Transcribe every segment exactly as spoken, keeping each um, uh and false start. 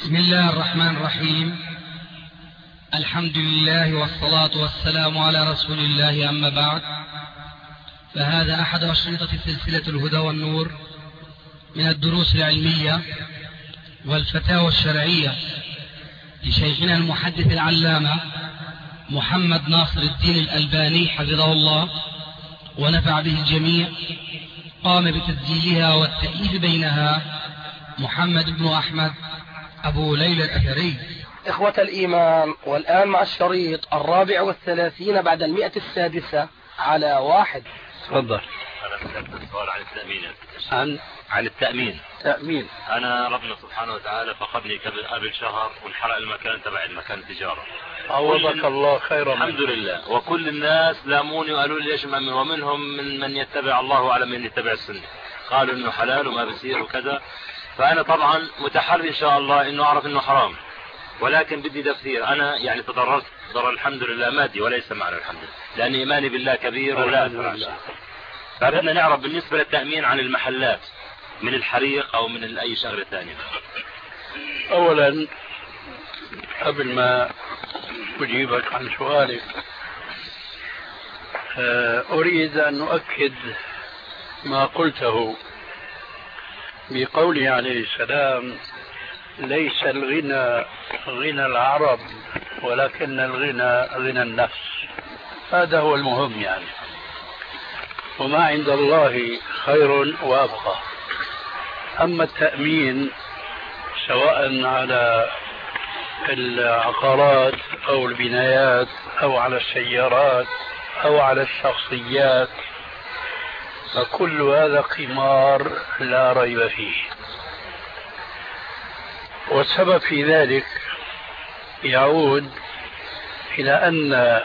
بسم الله الرحمن الرحيم. الحمد لله والصلاة والسلام على رسول الله، أما بعد، فهذا أحد أشرطة سلسلة الهدى والنور من الدروس العلمية والفتاوى الشرعية لشيخنا المحدث العلامة محمد ناصر الدين الألباني حفظه الله ونفع به الجميع. قام بتسجيلها والتأليف بينها محمد بن أحمد أبو ليلى الأثري. إخوة الإيمان، والآن مع الشريط الرابع والثلاثين بعد المئة السادسة على واحد. تفضل. أنا بدأت السؤال عن التأمين. عن عن التأمين. تأمين. أنا ربنا سبحانه وتعالى فقدني قبل قبل شهر وانحرق المكان تبع المكان التجارة. عوضك الله خيرا. الحمد لله. وكل الناس لاموني وقالوا لي ليش مأمن، ومنهم من من يتبع الله على من يتبع السنة، قالوا إنه حلال وما بصير وكذا. فأنا طبعا متحري إن شاء الله إنه أعرف إنه حرام، ولكن بدي تفسير. أنا يعني تضررت ضرر الحمد لله مادي وليس معنى الحمد لله، لأن إيماني بالله كبير ولا أثر على شيء. فبدنا نعرف بالنسبة للتأمين عن المحلات من الحريق أو من أي شغلة ثانية. أولا قبل ما أجيبك عن سؤالك أريد أن أؤكد ما قلته بقوله عليه السلام: ليس الغنى غنى العرب ولكن الغنى غنى النفس. هذا هو المهم يعني، وما عند الله خير وأبقى. أما التأمين سواء على العقارات أو البنايات أو على السيارات أو على الشخصيات، فكل هذا قمار لا ريب فيه. والسبب في ذلك يعود إلى أن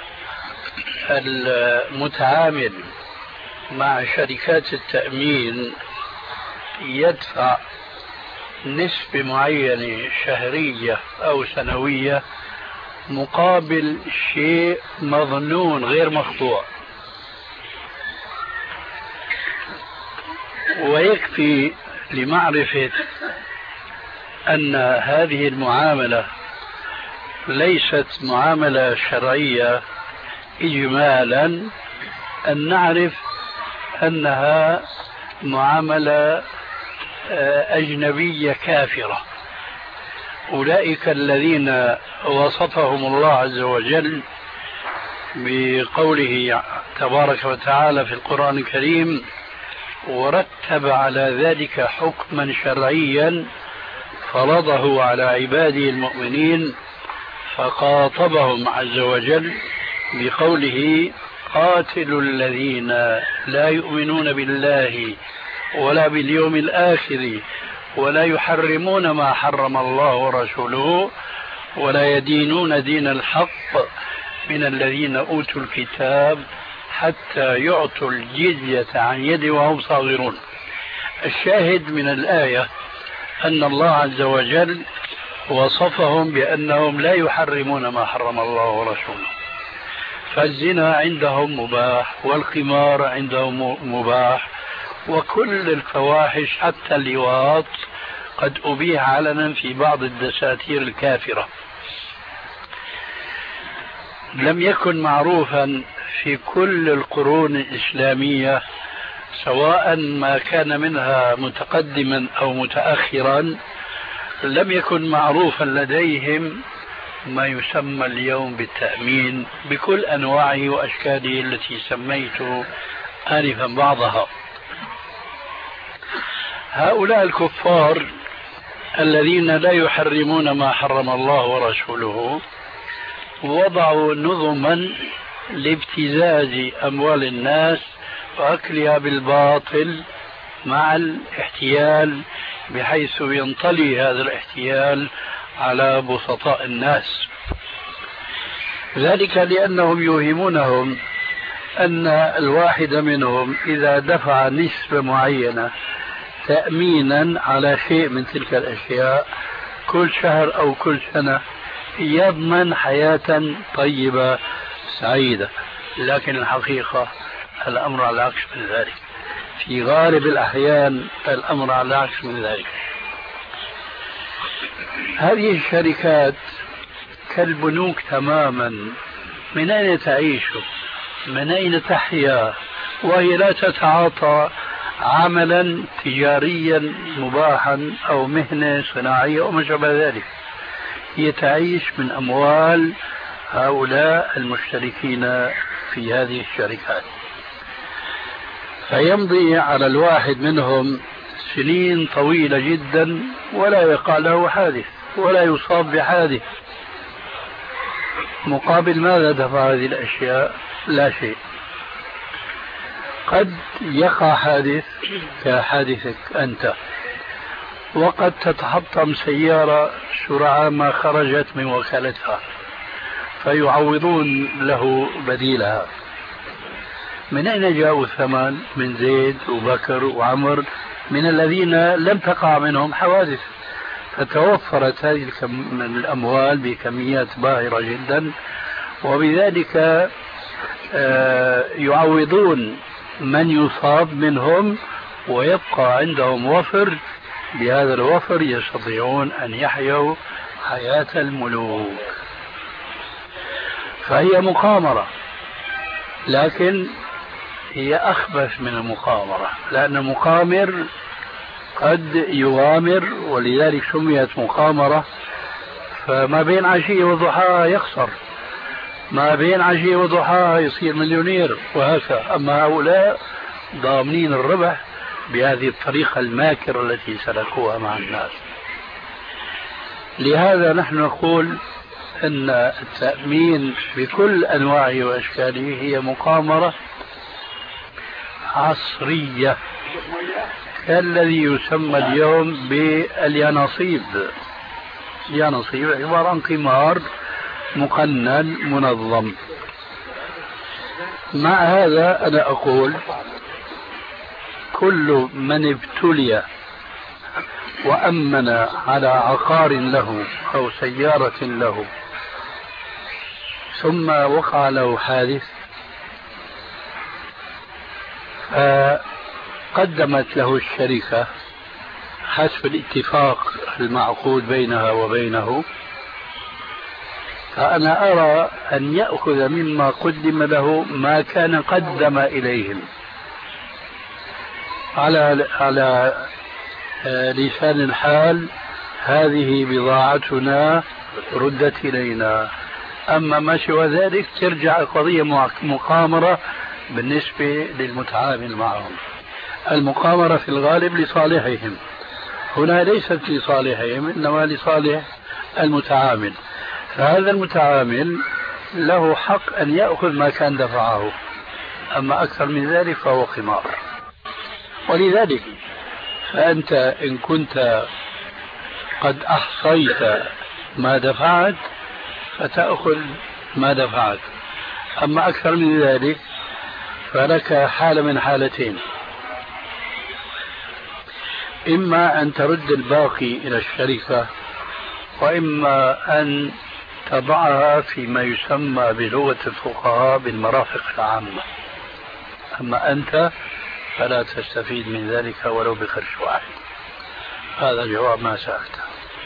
المتعامل مع شركات التأمين يدفع نسبة معينة شهرية أو سنوية مقابل شيء مظنون غير مقطوع. ويكفي لمعرفة أن هذه المعاملة ليست معاملة شرعية إجمالا أن نعرف أنها معاملة أجنبية كافرة. أولئك الذين وصفهم الله عز وجل بقوله تبارك وتعالى في القرآن الكريم: ورتب على ذلك حكما شرعيا فرضه على عباده المؤمنين، فخاطبهم عز وجل بقوله: قاتلوا الذين لا يؤمنون بالله ولا باليوم الآخر ولا يحرمون ما حرم الله ورسوله ولا يدينون دين الحق من الذين أوتوا الكتاب حتى يعطوا الجزية عن يد وهم صاغرون. الشاهد من الآية أن الله عز وجل وصفهم بأنهم لا يحرمون ما حرم الله ورسوله، فالزنا عندهم مباح والقمار عندهم مباح وكل الفواحش حتى اللواط قد أبيح علنا في بعض الدساتير الكافرة. لم يكن معروفا في كل القرون الإسلامية سواء ما كان منها متقدما أو متأخرا، لم يكن معروفا لديهم ما يسمى اليوم بالتأمين بكل أنواعه وأشكاله التي سميت آنفا بعضها. هؤلاء الكفار الذين لا يحرمون ما حرم الله ورسوله وضعوا نظما لابتزاز أموال الناس وأكلها بالباطل مع الاحتيال، بحيث ينطلي هذا الاحتيال على بسطاء الناس. ذلك لأنهم يوهمونهم أن الواحد منهم إذا دفع نسبة معينة تأمينا على شيء من تلك الأشياء كل شهر أو كل سنة يضمن حياة طيبة سعيدة. لكن الحقيقة الأمر على العكس من ذلك، في غالب الأحيان الأمر على العكس من ذلك. هذه الشركات كالبنوك تماما، من أين تعيش؟ من أين تحيا؟ وهي لا تتعاطى عملا تجاريا مباحا أو مهنة صناعية أو ما شابه ذلك، هي تعيش من أموال هؤلاء المشتركين في هذه الشركات. فيمضي على الواحد منهم سنين طويلة جدا ولا يقع له حادث ولا يصاب بحادث، مقابل ماذا دفع هذه الأشياء؟ لا شيء. قد يقع حادث كحادثك أنت، وقد تتحطم سيارة سرعان ما خرجت من وكالتها فيعوضون له بديلها. من أين جاءوا الثمن؟ من زيد وبكر وعمر، من الذين لم تقع منهم حوادث، فتوفرت هذه من الأموال بكميات باهرة جدا، وبذلك يعوضون من يصاب منهم ويبقى عندهم وفر. بهذا الوفر يستطيعون أن يحيوا حياة الملوك. فهي مقامرة، لكن هي أخبث من المقامرة، لأن المقامر قد يغامر ولذلك سميت مقامرة، فما بين عشية وضحاها يخسر، ما بين عشية وضحاها يصير مليونير وهكذا. أما هؤلاء ضامنين الربح بهذه الطريقة الماكرة التي سلكوها مع الناس. لهذا نحن نقول أن التأمين بكل أنواعه وأشكاله هي مقامرة عصرية، كالذي يسمى اليوم باليانصيب. اليانصيب عبارة عن قمار مقنن منظم. مع هذا أنا أقول كل من ابتلي وأمن على عقار له أو سيارة له ثم وقع له حادث، فقدمت له الشركة حسب الاتفاق المعقود بينها وبينه، فأنا أرى أن يأخذ مما قدم له ما كان قدم إليهم على على لسان الحال: هذه بضاعتنا ردت إلينا. أما ما سوى ذلك ترجع قضية مقامرة بالنسبة للمتعامل معهم. المقامرة في الغالب لصالحهم، هنا ليست لصالحهم إنما لصالح المتعامل. فهذا المتعامل له حق أن يأخذ ما كان دفعه، أما أكثر من ذلك فهو قمار. ولذلك فأنت إن كنت قد أحصيت ما دفعت فتأخذ ما دفعت، أما أكثر من ذلك فلك حالة من حالتين: إما أن ترد الباقي إلى الشركة، وإما أن تضعها فيما يسمى بلغة الفقهاء بالمرافق العامة. أما أنت فلا تستفيد من ذلك ولو بقرش واحد. هذا جواب ما سألته.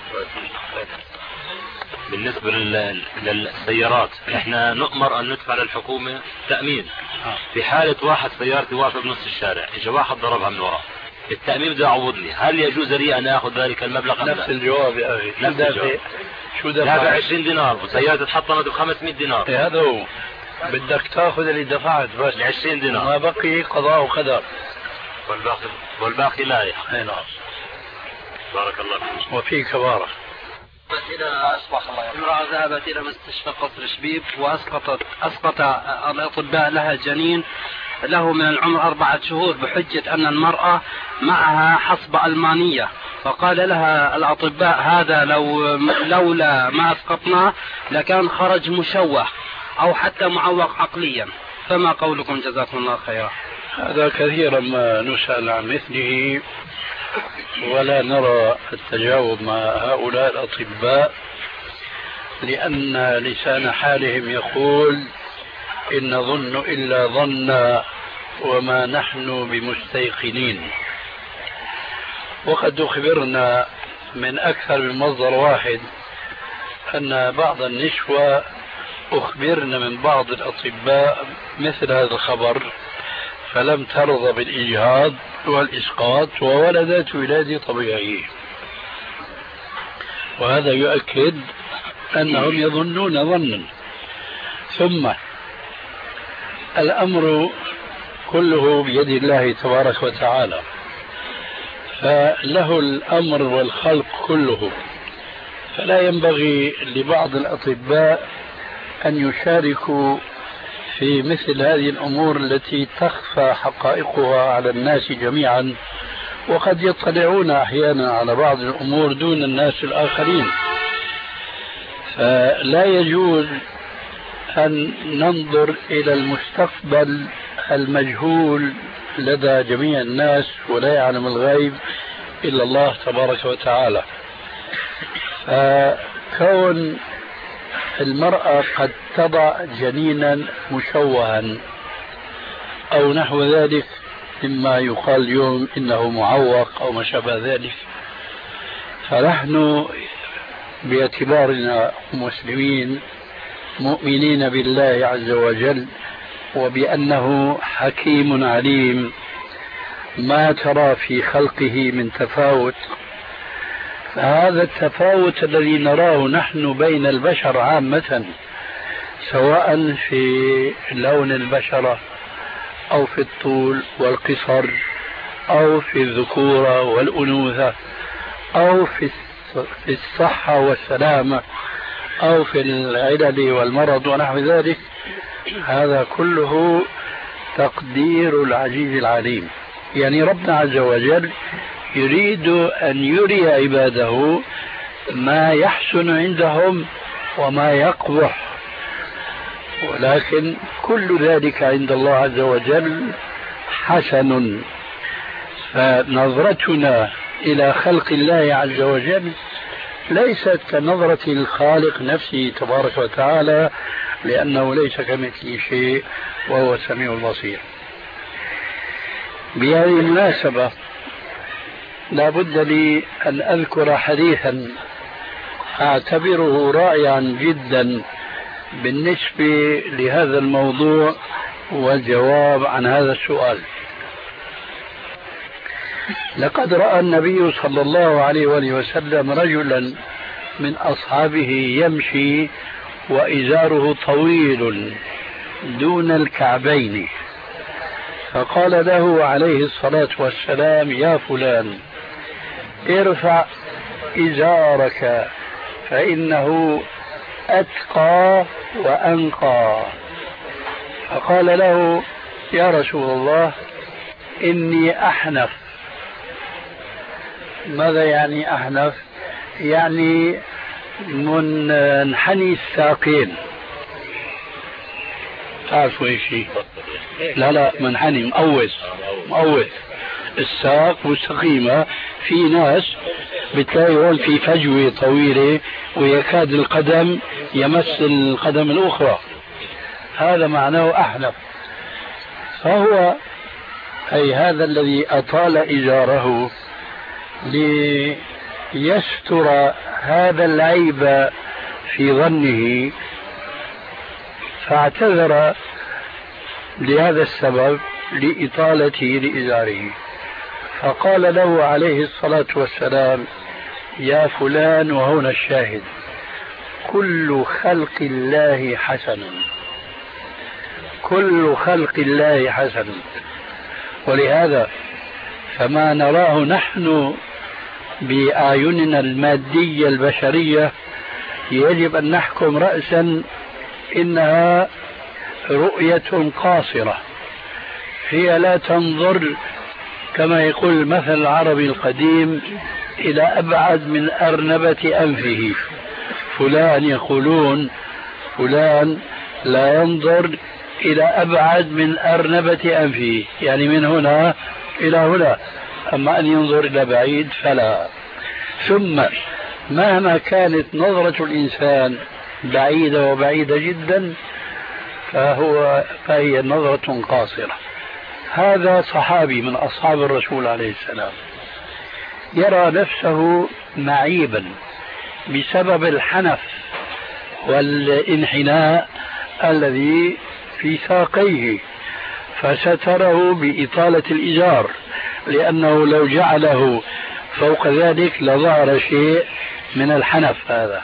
بالنسبة للسيارات احنا نؤمر ان ندفع للحكومة تأمين في حالة واحد سيارتي واقفة بنص الشارع، اجى واحد ضربها من وراء، التأمين بده يعوضني، هل يجوز لي ان اخذ ذلك المبلغ؟ نفس الجواب يا اخي. نفس الجواب. شو دفع؟ دافع عشرين دينار وسيارتي اتحطمت ب خمسمائة دينار. إيه هذا هو، بدك تاخذ اللي دفعت بس عشرين دينار، ما بقي قضاء وقدر، والباقي والباقي لا يحق. اي نعم. بارك الله فيك. وفيك بارك. إلى امرأة ذهبت إلى مستشفى قصر شبيب وأسقطت أسقط الأطباء لها جنين له من العمر أربعة شهور بحجة أن المرأة معها حصبة ألمانية، فقال لها الأطباء هذا لو لولا ما أسقطناه لكان خرج مشوه أو حتى معوق عقليا، فما قولكم جزاكم الله خيرا؟ هذا كثيرا ما نسأل عن مثله ولا نرى التجاوب مع هؤلاء الأطباء، لأن لسان حالهم يقول: إن نظن إلا ظنا وما نحن بمستيقنين. وقد أخبرنا من أكثر من مصدر واحد أن بعض النسوة أخبرن من بعض الأطباء مثل هذا الخبر فلم ترضى بالإجهاض والإسقاط وولدت ولادة طبيعية، وهذا يؤكد أنهم يظنون ظنا. ثم الأمر كله بيد الله تبارك وتعالى، فله الأمر والخلق كله، فلا ينبغي لبعض الأطباء أن يشاركوا في مثل هذه الأمور التي تخفى حقائقها على الناس جميعا، وقد يطلعون أحيانا على بعض الأمور دون الناس الآخرين. فلا يجوز أن ننظر إلى المستقبل المجهول لدى جميع الناس، ولا يعلم الغيب إلا الله تبارك وتعالى. فكون المرأة قد تضع جنينا مشوها أو نحو ذلك مما يقال اليوم إنه معوق أو ما شابه ذلك، فنحن باعتبارنا مسلمين مؤمنين بالله عز وجل وبأنه حكيم عليم ما ترى في خلقه من تفاوت، فهذا التفاوت الذي نراه نحن بين البشر عامة سواء في لون البشرة أو في الطول والقصر أو في الذكورة والأنوثة أو في الصحة والسلامة أو في العلل والمرض ونحو ذلك، هذا كله تقدير العزيز العليم. يعني ربنا عز وجل يريد أن يري عباده ما يحسن عندهم وما يقبح، ولكن كل ذلك عند الله عز وجل حسن. فنظرتنا إلى خلق الله عز وجل ليست كنظرة الخالق نفسه تبارك وتعالى، لأنه ليس كمثله شيء وهو السميع البصير. بهذه المناسبة لا بد لي أن أذكر حديثا أعتبره رائعا جدا بالنسبة لهذا الموضوع والجواب عن هذا السؤال. لقد رأى النبي صلى الله عليه وآله وسلم رجلا من أصحابه يمشي وإزاره طويل دون الكعبين، فقال له عليه الصلاة والسلام: يا فلان ارفع إزارك فإنه أتقى وأنقى. فقال له: يا رسول الله إني أحنف. ماذا يعني أحنف؟ يعني منحني الساقين. تعرفوا ايش هي؟ لا لا منحني مقوس مقوس الساق مستقيمة. في ناس بتلاقي هون في فجوة طويلة ويكاد القدم يمس القدم الأخرى، هذا معناه أحنف. فهو أي هذا الذي أطال إزاره ليستر هذا العيب في ظنه، فاعتذر لهذا السبب لإطالته لإزاره. فقال له عليه الصلاة والسلام: يا فلان، وهنا الشاهد، كل خلق الله حسن، كل خلق الله حسن. ولهذا فما نراه نحن بأعيننا المادية البشرية يجب أن نحكم رأسا إنها رؤية قاصرة، هي لا تنظر كما يقول المثل العربي القديم إلى أبعد من أرنبة أنفه. فلان يقولون فلان لا ينظر إلى أبعد من أرنبة أنفه، يعني من هنا إلى هنا، أما أن ينظر إلى بعيد فلا. ثم مهما كانت نظرة الإنسان بعيدة وبعيدة جدا فهو فهي نظرة قاصرة. هذا صحابي من أصحاب الرسول عليه السلام يرى نفسه معيبا بسبب الحنف والانحناء الذي في ساقيه، فستره بإطالة الإزار، لأنه لو جعله فوق ذلك لظهر شيء من الحنف هذا.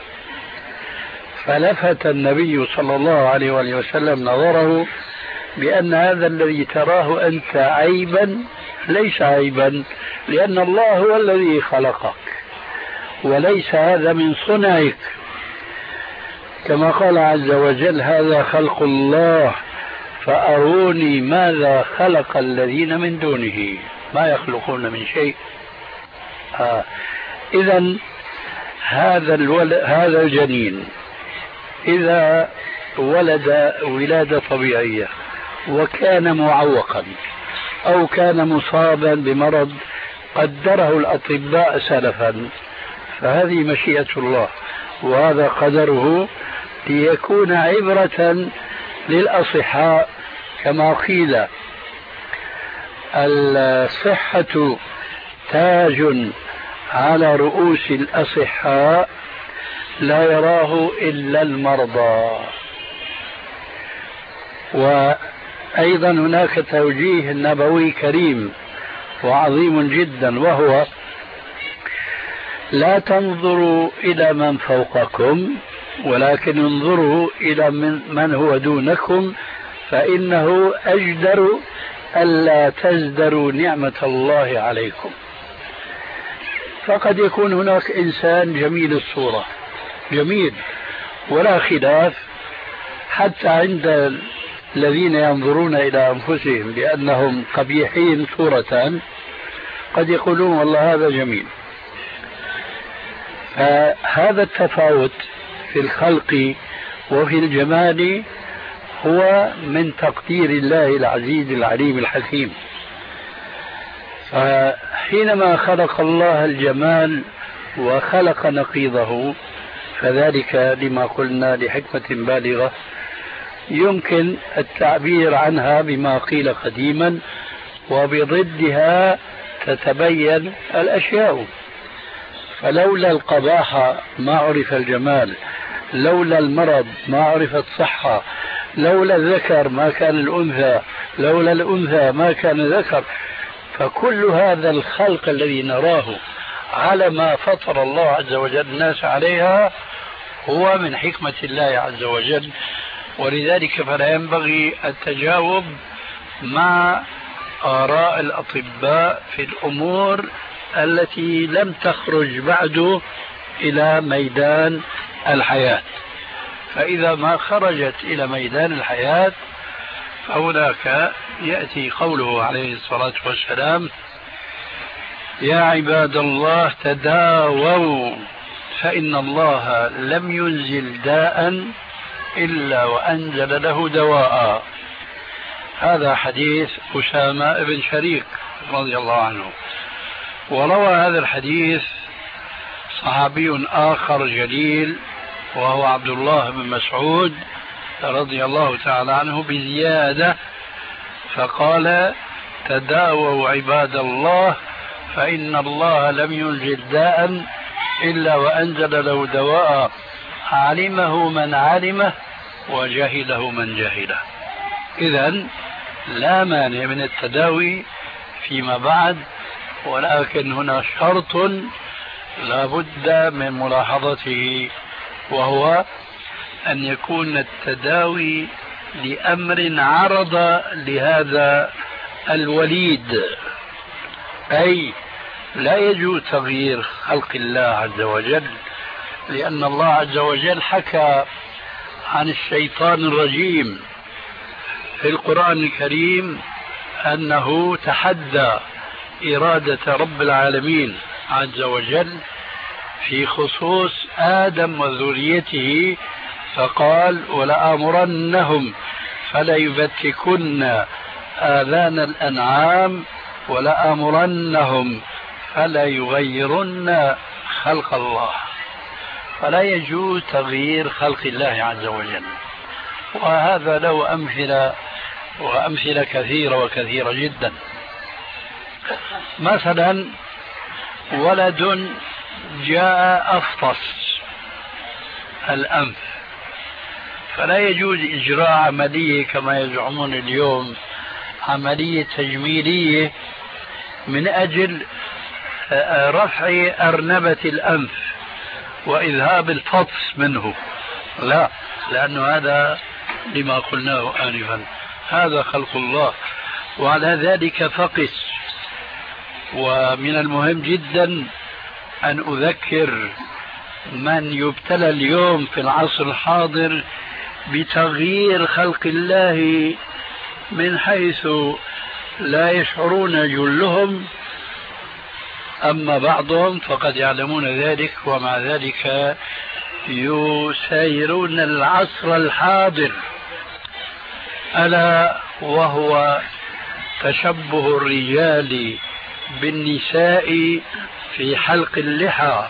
فلفت النبي صلى الله عليه وآله وسلم نظره بأن هذا الذي تراه أنت عيبا ليس عيبا، لأن الله هو الذي خلقك وليس هذا من صنعك، كما قال عز وجل: هذا خلق الله فأروني ماذا خلق الذين من دونه ما يخلقون من شيء. آه. إذن هذا الولد هذا الجنين إذا ولد ولادة طبيعية وكان معوقا أو كان مصابا بمرض قدره الأطباء سلفا، فهذه مشيئة الله وهذا قدره ليكون عبرة للأصحاء، كما قيل: الصحة تاج على رؤوس الأصحاء لا يراه إلا المرضى. وأيضا هناك توجيه نبوي كريم وعظيم جدا، وهو: لا تنظروا إلى من فوقكم ولكن انظروا إلى من هو دونكم، فإنه أجدر ألا تزدروا نعمة الله عليكم. فقد يكون هناك إنسان جميل الصورة، جميل ولا خلاف، حتى عند الذين ينظرون إلى أنفسهم بأنهم قبيحين صورة قد يقولون والله هذا جميل. فهذا التفاوت في الخلق وفي الجمال هو من تقدير الله العزيز العليم الحكيم. فحينما خلق الله الجمال وخلق نقيضه فذلك لما قلنا لحكمة بالغة يمكن التعبير عنها بما قيل قديما: وبضدها تتبين الأشياء. فلولا القباحة ما عرف الجمال، لولا المرض ما عرفت صحة، لولا الذكر ما كان الأنثى، لولا الأنثى ما كان الذكر. فكل هذا الخلق الذي نراه على ما فطر الله عز وجل الناس عليها هو من حكمة الله عز وجل. ولذلك فلا ينبغي التجاوب مع آراء الأطباء في الأمور التي لم تخرج بعد إلى ميدان الحياة. فإذا ما خرجت إلى ميدان الحياة فهناك يأتي قوله عليه الصلاة والسلام: يا عباد الله تداووا فإن الله لم ينزل داء إلا وأنزل له دواء. هذا حديث أسامة بن شريك رضي الله عنه. وروى هذا الحديث صحابي آخر جليل وهو عبد الله بن مسعود رضي الله تعالى عنه بزيادة، فقال: تداووا عباد الله فإن الله لم ينزل داء إلا وأنزل له دواء، علمه من علمه وجهله من جهله. إذن لا مانع من التداوي فيما بعد، ولكن هنا شرط لا بد من ملاحظته، وهو أن يكون التداوي لأمر عرض لهذا الوليد، أي لا يجوز تغيير خلق الله عز وجل، لأن الله عز وجل حكى عن الشيطان الرجيم في القرآن الكريم أنه تحدى إرادة رب العالمين عز وجل في خصوص آدم وذريته، فقال: ولآمرنهم فليبتكن آذان الأنعام ولآمرنهم فليغيرن خلق الله. فلا يجوز تغيير خلق الله عز وجل، وهذا له أمثلة وأمثلة كثيرة وكثيرة جدا. مثلا ولد جاء أفطس الأنف، فلا يجوز إجراء عملية كما يزعمون اليوم، عملية تجميلية من أجل رفع أرنبة الأنف وإذهاب الفطس منه، لا، لأن هذا لما قلناه آنفا، هذا خلق الله، وعلى ذلك فقس. ومن المهم جدا أن أذكر من يبتلى اليوم في العصر الحاضر بتغيير خلق الله من حيث لا يشعرون جلهم، أما بعضهم فقد يعلمون ذلك، ومع ذلك يسايرون العصر الحاضر، ألا وهو تشبه الرجال بالنساء في حلق اللحى.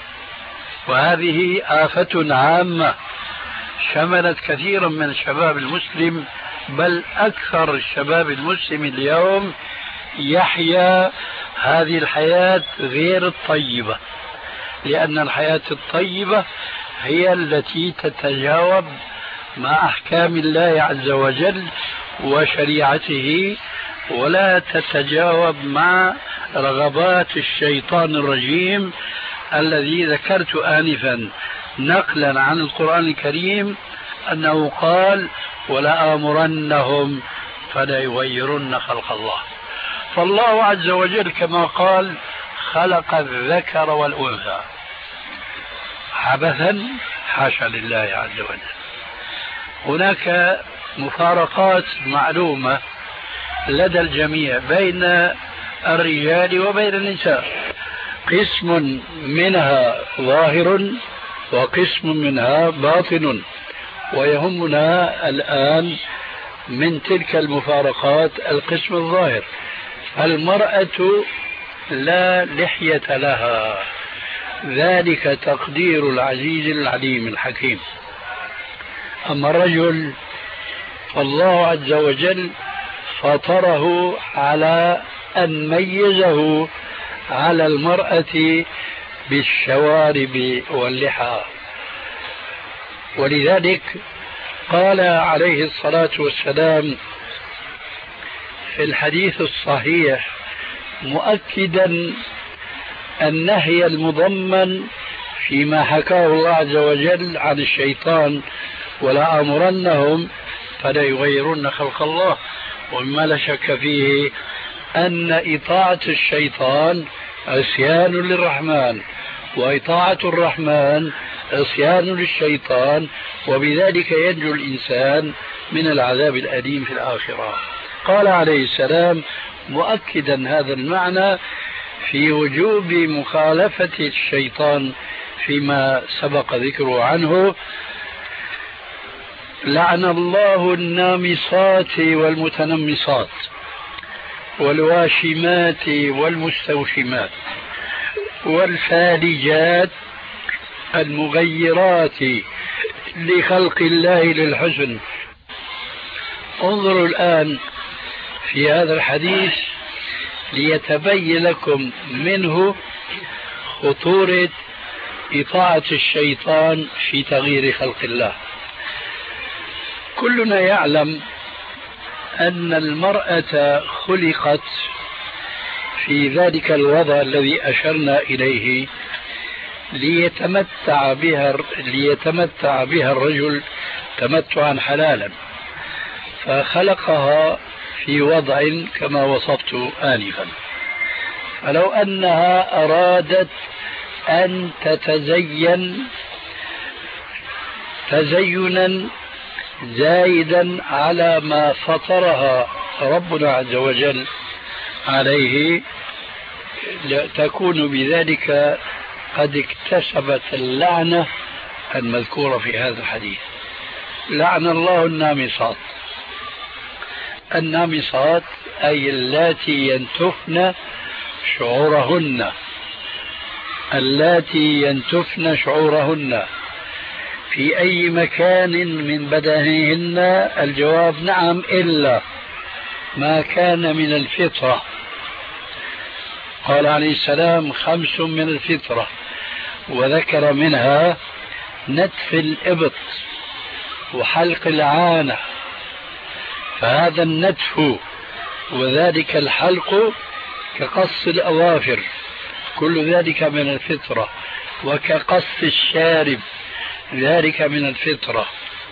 وهذه آفة عامة شملت كثيرا من الشباب المسلم، بل أكثر الشباب المسلم اليوم يحيا هذه الحياة غير الطيبة، لأن الحياة الطيبة هي التي تتجاوب مع أحكام الله عز وجل وشريعته، ولا تتجاوب مع رغبات الشيطان الرجيم الذي ذكرت آنفا نقلا عن القرآن الكريم أنه قال: ولآمرنهم فليغيرن خلق الله. فالله عز وجل كما قال خلق الذكر والأنثى عبثا، حاشا لله عز وجل. هناك مفارقات معلومة لدى الجميع بين الرجال وبين النساء، قسم منها ظاهر وقسم منها باطن، ويهمنا الآن من تلك المفارقات القسم الظاهر. المرأة لا لحية لها، ذلك تقدير العزيز العليم الحكيم. أما الرجل فالله عز وجل فطره على أن ميزه على المرأة بالشوارب واللحى، ولذلك قال عليه الصلاة والسلام في الحديث الصحيح مؤكدا النهي المضمن فيما حكاه الله عز وجل عن الشيطان: ولآمرنهم فليغيرن خلق الله. ومما لا شك فيه أن إطاعة الشيطان عصيان للرحمن، وإطاعة الرحمن عصيان للشيطان، وبذلك ينجو الإنسان من العذاب الأليم في الآخرة. قال عليه السلام مؤكدا هذا المعنى في وجوب مخالفة الشيطان فيما سبق ذكره عنه: لعن الله النامصات والمتنمصات والواشمات والمستوشمات والفالجات المغيرات لخلق الله للحسن. انظروا الآن في هذا الحديث ليتبين لكم منه خطورة إطاعة الشيطان في تغيير خلق الله. كلنا يعلم أن المرأة خلقت في ذلك الوضع الذي أشرنا إليه ليتمتع بها ليتمتع بها الرجل تمتعا حلالا، فخلقها في وضع كما وصفت آنفا. فلو أنها أرادت أن تتزين تزينا زايدا على ما فطرها ربنا عز وجل عليه، تكون بذلك قد اكتسبت اللعنة المذكورة في هذا الحديث. لعن الله النامصات. النامصات أي اللاتي ينتفن شعورهن، اللاتي ينتفن شعورهن في أي مكان من بدنهن. الجواب نعم، إلا ما كان من الفطرة. قال عليه السلام خمس من الفطرة، وذكر منها نتف الإبط وحلق العانة. فهذا النتف وذلك الحلق كقص الأظافر، كل ذلك من الفطرة، وكقص الشارب ذلك من الفطرة.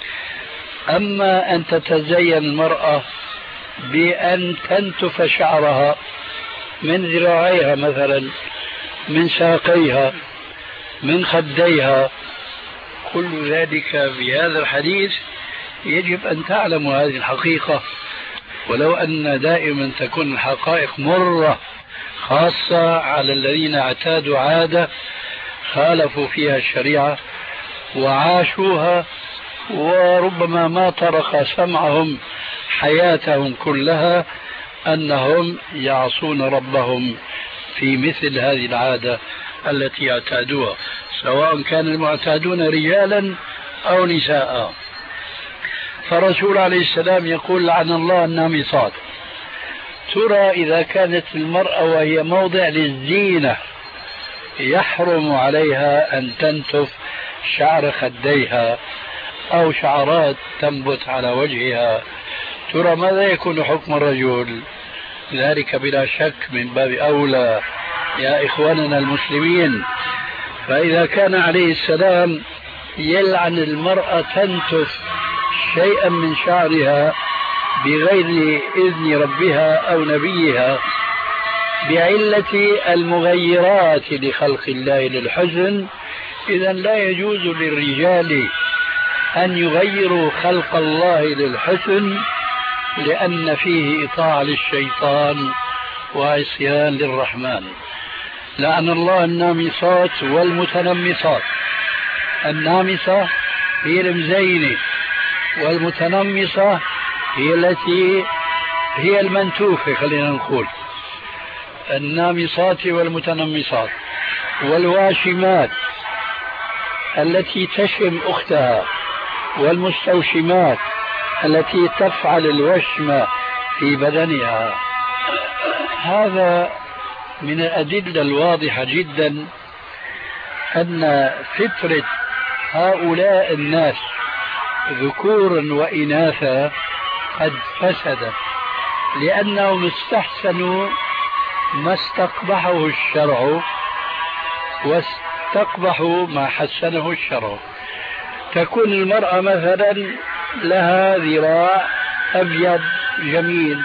أما أن تتزين المرأة بأن تنتف شعرها من ذراعيها مثلا، من ساقيها، من خديها، كل ذلك بهذا الحديث يجب أن تعلموا هذه الحقيقة، ولو أن دائما تكون الحقائق مرة خاصة على الذين اعتادوا عادة خالفوا فيها الشريعة وعاشوها، وربما ما طرق سمعهم حياتهم كلها أنهم يعصون ربهم في مثل هذه العادة التي اعتادوها، سواء كان المعتادون رجالا أو نساء. فالرسول عليه السلام يقول لعن الله النامصات. ترى إذا كانت المرأة وهي موضع للزينة يحرم عليها أن تنتف شعر خديها أو شعرات تنبت على وجهها، ترى ماذا يكون حكم الرجل؟ ذلك بلا شك من باب أولى يا إخواننا المسلمين. فإذا كان عليه السلام يلعن المرأة تنتف شيئا من شعرها بغير إذن ربها أو نبيها بعلة المغيرات لخلق الله للحزن، إذن لا يجوز للرجال أن يغيروا خلق الله للحسن، لأن فيه إطاعة للشيطان وعصيان للرحمن. لعن الله النامصات والمتنمصات. النامصة هي المزينة، والمتنمصة هي التي هي المنتوفة، خلينا نقول النامصات والمتنمصات. والواشمات التي تشم أختها، والمستوشمات التي تفعل الوشم في بدنها. هذا من الأدلة الواضحة جدا أن فطرة هؤلاء الناس ذكورا وإناثا قد فسدت، لأنهم استحسنوا ما استقبحه الشرع واستقبحوا ما حسنه الشرع. تكون المرأة مثلا لها ذراع أبيض جميل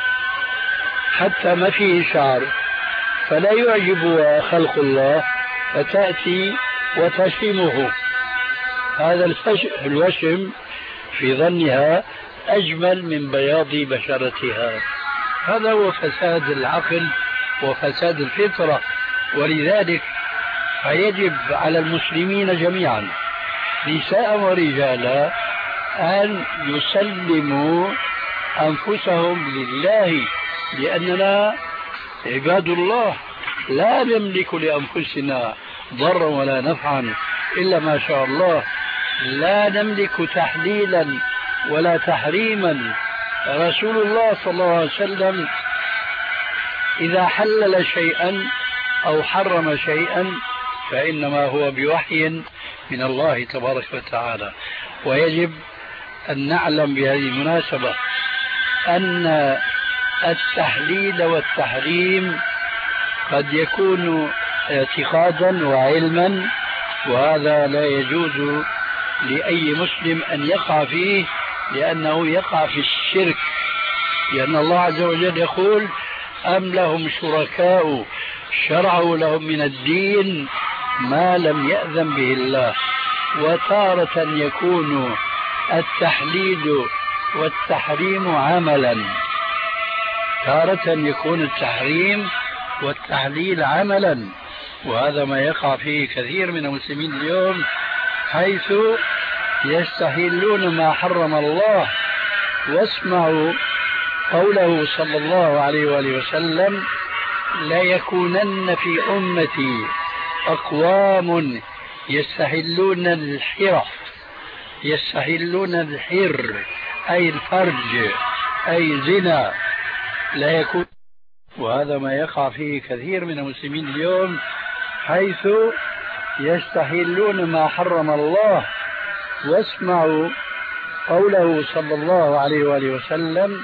حتى ما فيه شعر، فلا يعجبها خلق الله، فتأتي وتشمه. هذا الوشم في ظنها أجمل من بياض بشرتها. هذا هو فساد العقل وفساد الفطرة. ولذلك فيجب على المسلمين جميعا نساء ورجالا أن يسلموا أنفسهم لله، لأننا عباد الله لا نملك لأنفسنا ضرا ولا نفعا إلا ما شاء الله، لا نملك تحليلا ولا تحريما. رسول الله صلى الله عليه وسلم إذا حلل شيئا أو حرم شيئا فإنما هو بوحي من الله تبارك وتعالى. ويجب أن نعلم بهذه المناسبة أن التحليل والتحريم قد يكون اعتقادا وعلما، وهذا لا يجوز لأي مسلم أن يقع فيه، لأنه يقع في الشرك. لأن الله عز وجل يقول أم لهم شركاء شرعوا لهم من الدين ما لم يأذن به الله. وتارة يكون التحليل والتحريم عملا، تارة يكون التحريم والتحليل عملا، وهذا ما يقع فيه كثير من المسلمين اليوم، حيث يستحلون ما حرم الله. واسمعوا قوله صلى الله عليه وآله وسلم لا يكونن في أمتي أقوام يستحلون الحرة، يستحلون الحر أي الفرج أي زنا، لا يكون وهذا ما يقع فيه كثير من المسلمين اليوم، حيث يستحلون ما حرم الله. واسمعوا قوله صلى الله عليه وآله وسلم: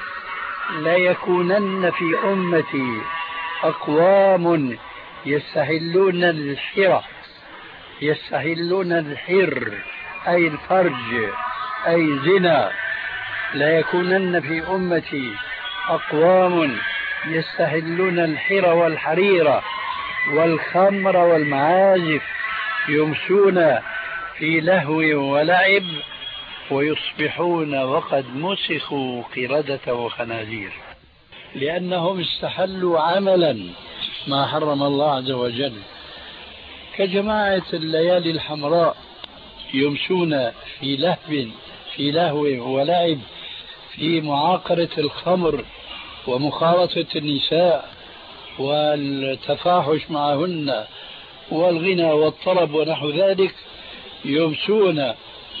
ليكونن في أمتي أقوام يستحلون الحرة، يستحلون الحر أي الفرج أي زنا. ليكونن في أمتي أقوام يستحلون الحر والحريرة والخمر والمعازف، يمسون في لهو ولعب ويصبحون وقد مسخوا قردة وخنازير، لأنهم استحلوا عملا ما حرم الله عز وجل، كجماعة الليالي الحمراء يمسون في لهو في لهو ولعب، في معاقرة الخمر ومخالطة النساء والتفاحش معهن والغنى والطرب ونحو ذلك، يمسون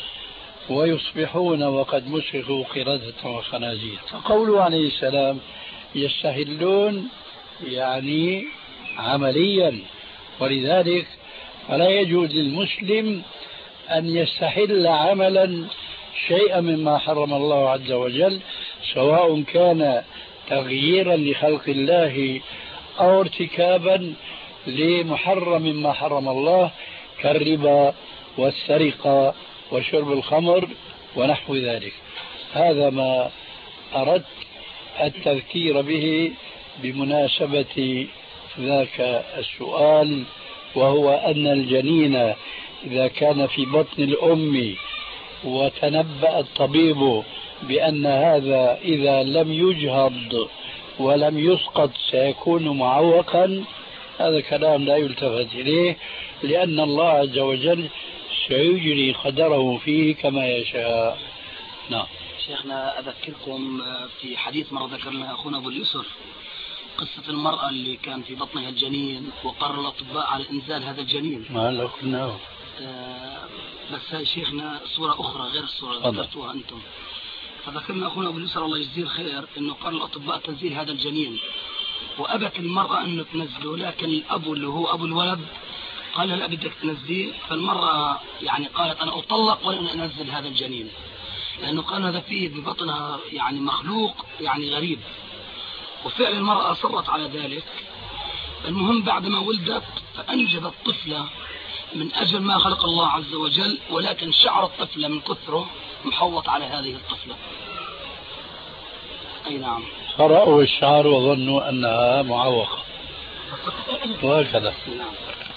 ويصبحون وقد مسخوا قردة وخنازير. فقوله عليه السلام يستهلون يعني عمليا، ولذلك فلا يجوز للمسلم أن يستحل عملا شيئا مما حرم الله عز وجل، سواء كان تغييرا لخلق الله أو ارتكابا لمحرم مما حرم الله، كالربا والسرقة وشرب الخمر ونحو ذلك. هذا ما أردت التذكير به بمناسبة ذاك السؤال، وهو أن الجنين إذا كان في بطن الأم وتنبأ الطبيب بأن هذا إذا لم يجهض ولم يسقط سيكون معوقا، هذا كلام لا يلتفت إليه، لأن الله عز وجل سيجري قدره فيه كما يشاء. نعم. شيخنا أذكركم في حديث مرة ذكرنا أخونا أبو اليسر قصة المرأة اللي كان في بطنها الجنين وقرر الأطباء على إنزال هذا الجنين. ما لو كنا آه بس شيخنا صورة أخرى غير الصورة اللي ذكرتوها أنتم. فذكرنا أخونا أبو اليسر الله يجزيه الخير إنه قرر الأطباء تنزيل هذا الجنين، وأبت المرأة أنه تنزله، لكن الأب اللي هو أبو الولد قال لا بدك تنزليه. فالمرأة يعني قالت أنا أطلق ولا أنزل هذا الجنين، لأنه قال هذا فيه ببطنها يعني مخلوق يعني غريب. وفعلا المرأة أصرت على ذلك. المهم بعد ما ولدت فأنجبت طفلة من أجل ما خلق الله عز وجل، ولكن شعر الطفلة من كثره محوط على هذه الطفلة. أي نعم. فرأوا الشعر وظنوا أنها معوقة وهكذا. نعم.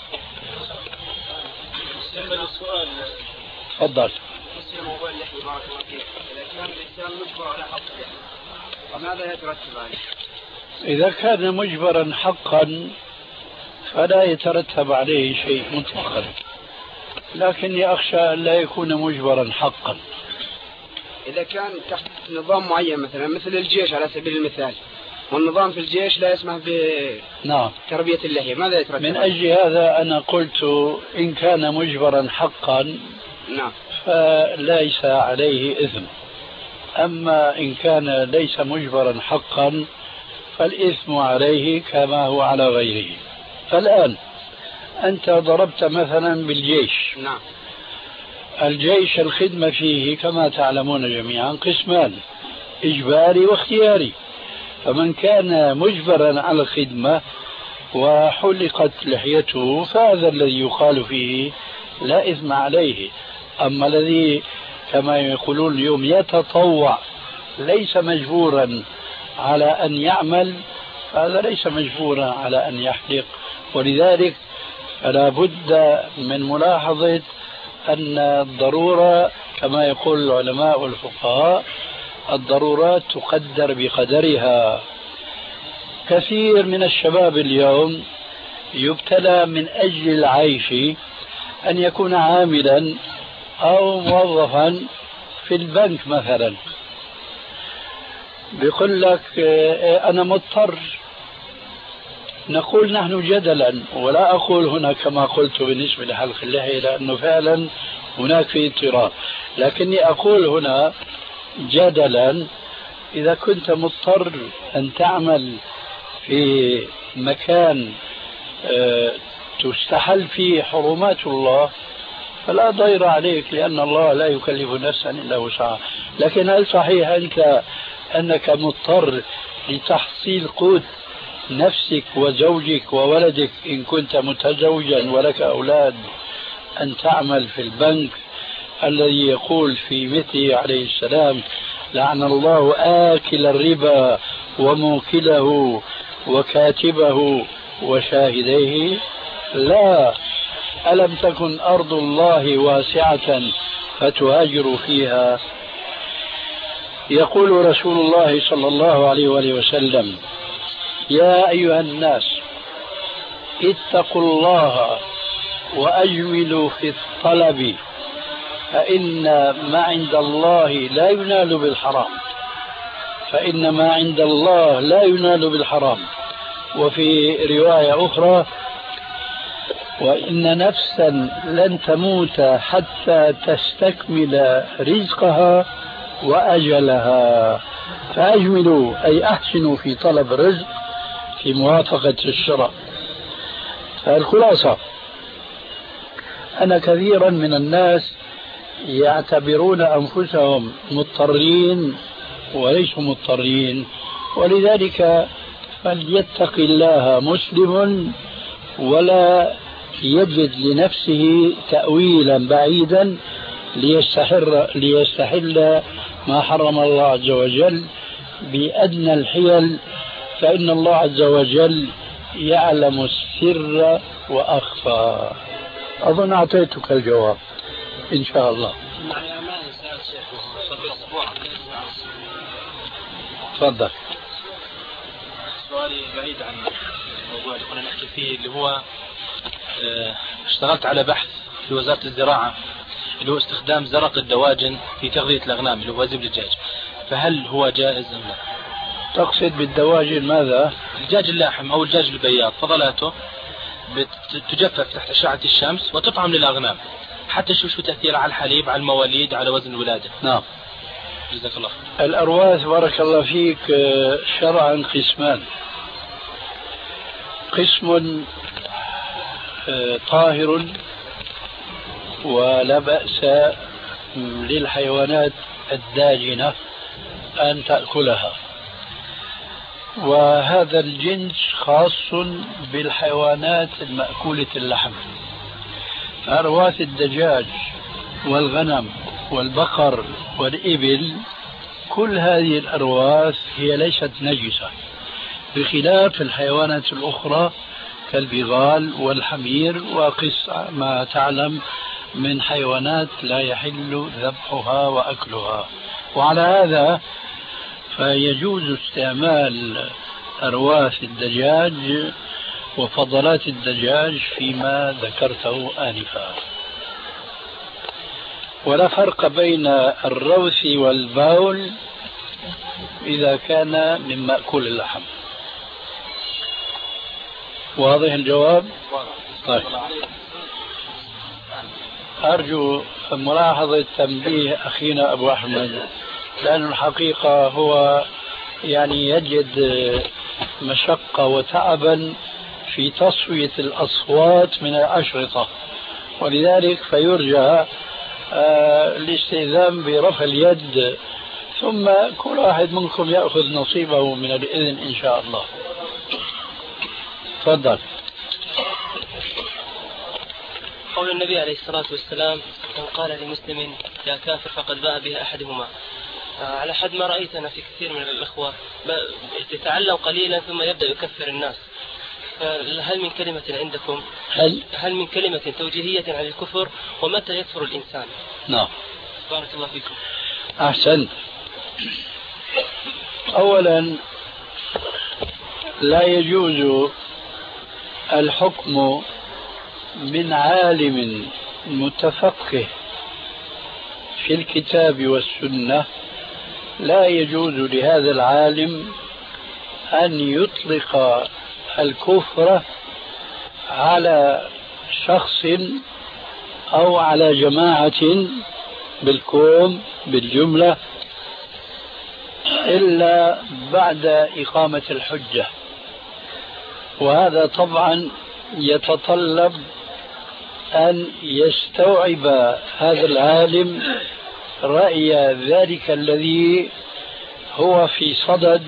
السؤال تفضل. موضوع اللحية بارك الله فيك، إذا كان الإنسان مجبر على حقه فماذا يترتب عليه؟ إذا كان مجبرا حقا فلا يترتب عليه شيء مطلقا، لكني أخشى أن لا يكون مجبرا حقا. إذا كان تحت نظام معين مثلا مثل الجيش على سبيل المثال، والنظام في الجيش لا يسمح بتربية اللحية، ماذا يترتب؟ من أجل هذا أنا قلت إن كان مجبرا حقا نعم فليس عليه إثم، أما إن كان ليس مجبرا حقا فالإثم عليه كما هو على غيره. فالآن أنت ضربت مثلا بالجيش. نعم. الجيش الخدمة فيه كما تعلمون جميعا قسمان، إجباري واختياري. فمن كان مجبرا على الخدمة وحلقت لحيته فهذا الذي يقال فيه لا إثم عليه. أما الذي كما يقولون اليوم يتطوع ليس مجبورا على أن يعمل، فهذا ليس مجبورا على أن يحلق. ولذلك فلا بد من ملاحظة أن الضرورة كما يقول العلماء والفقهاء الضرورات تقدر بقدرها. كثير من الشباب اليوم يبتلى من أجل العيش أن يكون عاملا أو موظفا في البنك مثلا، بيقول لك أنا مضطر. نقول نحن جدلا، ولا أقول هنا كما قلت بالنسبة لحلق اللحية لأنه فعلا هناك في اضطرار، لكني أقول هنا جدلا إذا كنت مضطر أن تعمل في مكان تستحل فيه حرمات الله فلا ضير عليك، لأن الله لا يكلف نفسا إلا وسعها. لكن هل صحيح أنت أنك مضطر لتحصيل قوت نفسك وزوجك وولدك إن كنت متزوجا ولك أولاد أن تعمل في البنك الذي يقول في مثله عليه السلام: لعن الله آكل الربا وموكله وكاتبه وشاهديه؟ لا. ألم تكن أرض الله واسعة فتهاجروا فيها؟ يقول رسول الله صلى الله عليه وآله وسلم: يا أيها الناس اتقوا الله وأجملوا في الطلب فإن ما عند الله لا ينال بالحرام فإن ما عند الله لا ينال بالحرام. وفي رواية أخرى: وإن نفسا لن تموت حتى تستكمل رزقها وأجلها، فأجملوا أي أحسنوا في طلب الرزق في موافقة الشرع. فالخلاصة أن كثيرا من الناس يعتبرون أنفسهم مضطرين وليسوا مضطرين، ولذلك فليتق الله مسلم ولا يجد لنفسه تأويلا بعيدا ليستحر ليستحل ما حرم الله عز وجل بأدنى الحيل، فإن الله عز وجل يعلم السر وأخفى. أظن أعطيتك الجواب إن شاء الله. تفضل. سؤالي بعيد عن الموضوع اللي كنا نحكي فيه، اللي هو اشتغلت على بحث في وزارة الزراعة اللي هو استخدام زرق الدواجن في تغذية الأغنام اللي هو زبل الدجاج، فهل هو جائز أم لا؟ تقصد بالدواجن ماذا؟ الدجاج اللاحم أو الدجاج البياض، فضلاته تجفف تحت أشعة الشمس وتطعم للأغنام حتى شو شو تأثير على الحليب، على المواليد، على وزن الولادة. نعم. جزاك الله. الأرواث بارك الله فيك شرعا قسمان: قسم طاهر ولا بأس للحيوانات الداجنة أن تأكلها، وهذا الجنس خاص بالحيوانات المأكولة اللحم. أرواث الدجاج والغنم والبقر والإبل كل هذه الأرواث هي ليست نجسة، بخلاف الحيوانات الأخرى كالبغال والحمير وقس ما تعلم من حيوانات لا يحل ذبحها وأكلها. وعلى هذا فيجوز استعمال أرواث الدجاج وفضلات الدجاج فيما ذكرته آنفا، ولا فرق بين الروث والبول إذا كان من مأكول اللحم. واضح الجواب؟ طيب. أرجو ملاحظة تنبيه أخينا أبو أحمد، لأن الحقيقة هو يعني يجد مشقة وتعبا في تصفية الأصوات من الأشرطة، ولذلك فيرجى الاستئذان برفع اليد، ثم كل واحد منكم يأخذ نصيبه من الإذن إن شاء الله. تفضل. قول النبي عليه الصلاة والسلام: من قال لمسلم يا كافر فقد باء به أحدهما. على حد ما رأيتنا في كثير من الأخوة يتعلم قليلا ثم يبدأ يكفر الناس، هل من كلمة عندكم هل, هل من كلمة توجيهية عن الكفر، ومتى يكفر الإنسان؟ نعم. بارك الله فيكم. أحسن. أولا لا يجوز الحكم من عالم متفقه في الكتاب والسنة، لا يجوز لهذا العالم أن يطلق الكفر على شخص أو على جماعة بالكوم بالجملة إلا بعد إقامة الحجة. وهذا طبعا يتطلب أن يستوعب هذا العالم رأي ذلك الذي هو في صدد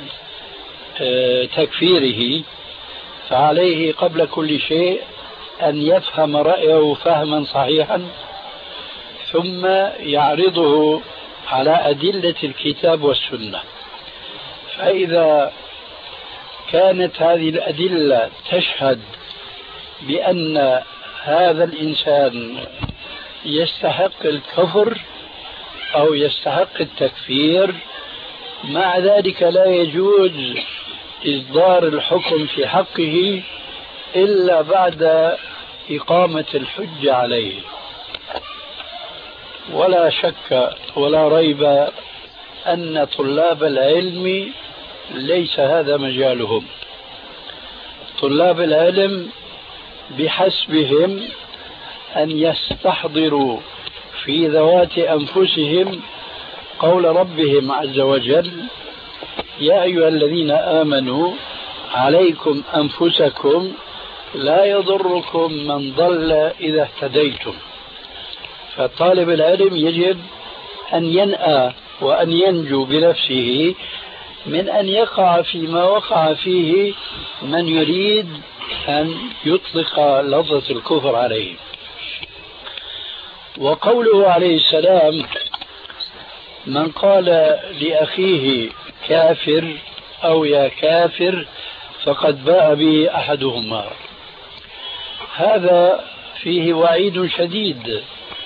تكفيره، فعليه قبل كل شيء أن يفهم رأيه فهما صحيحا، ثم يعرضه على أدلة الكتاب والسنة. فإذا كانت هذه الأدلة تشهد بأن هذا الإنسان يستحق الكفر أو يستحق التكفير، مع ذلك لا يجوز إصدار الحكم في حقه إلا بعد إقامة الحجة عليه. ولا شك ولا ريب أن طلاب العلم ليس هذا مجالهم. طلاب العلم بحسبهم أن يستحضروا في ذوات أنفسهم قول ربهم عز وجل: يا أيها الذين آمنوا عليكم أنفسكم لا يضركم من ضل إذا اهتديتم. فطالب العلم يجب أن ينأى وأن ينجو بنفسه من أن يقع فيما وقع فيه من يريد أن يطلق لفظة الكفر عليه. وقوله عليه السلام: من قال لأخيه كافر أو يا كافر فقد باء به أحدهما، هذا فيه وعيد شديد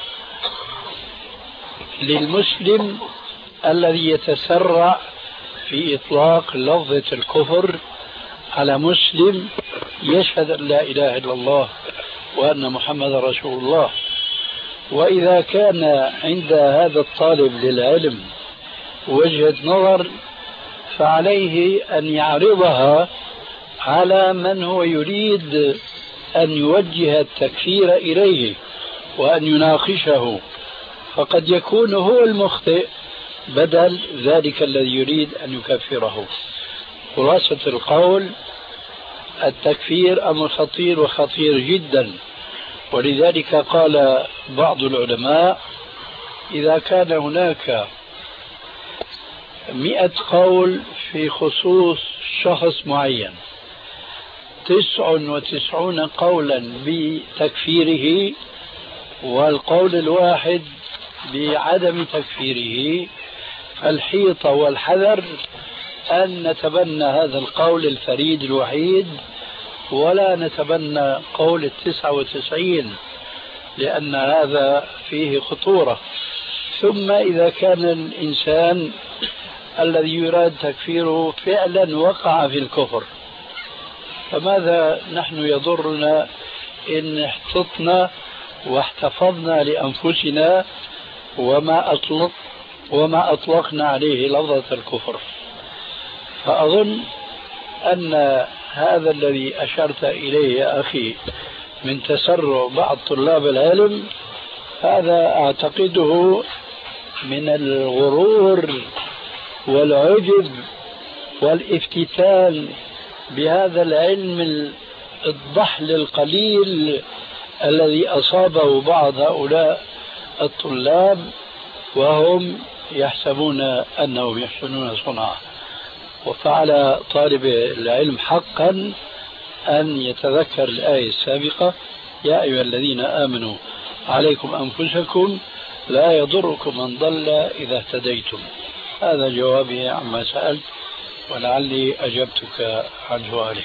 للمسلم الذي يتسرع في إطلاق لفظة الكفر على مسلم يشهد أن لا إله إلا الله وأن محمد رسول الله. وإذا كان عند هذا الطالب للعلم وجهة نظر فعليه أن يعرضها على من هو يريد أن يوجه التكفير إليه وأن يناقشه، فقد يكون هو المخطئ بدل ذلك الذي يريد أن يكفره. خلاصة القول: التكفير أمر خطير وخطير جدا، ولذلك قال بعض العلماء: إذا كان هناك مئة قول في خصوص شخص معين، تسع وتسعون قولا بتكفيره والقول الواحد بعدم تكفيره، فالحيطة والحذر أن نتبنى هذا القول الفريد الوحيد ولا نتبنى قول التسعة وتسعين، لأن هذا فيه خطورة. ثم إذا كان الإنسان الذي يراد تكفيره فعلا وقع في الكفر، فماذا نحن يضرنا إن احتطنا واحتفظنا لأنفسنا وما أطلق وما أطلقنا عليه لفظة الكفر؟ فأظن أن هذا الذي أشرت إليه يا أخي من تسرع بعض طلاب العلم، هذا أعتقده من الغرور والعجب والافتتان بهذا العلم الضحل القليل الذي أصابه بعض هؤلاء الطلاب وهم يحسبون أنهم يحسنون صنعا. وفعل طالب العلم حقا أن يتذكر الآية السابقة: يا أيها الذين آمنوا عليكم أنفسكم لا يضركم من ضل إذا اهتديتم. هذا جوابي عما سألت، ولعلي أجبتك عن سؤالك.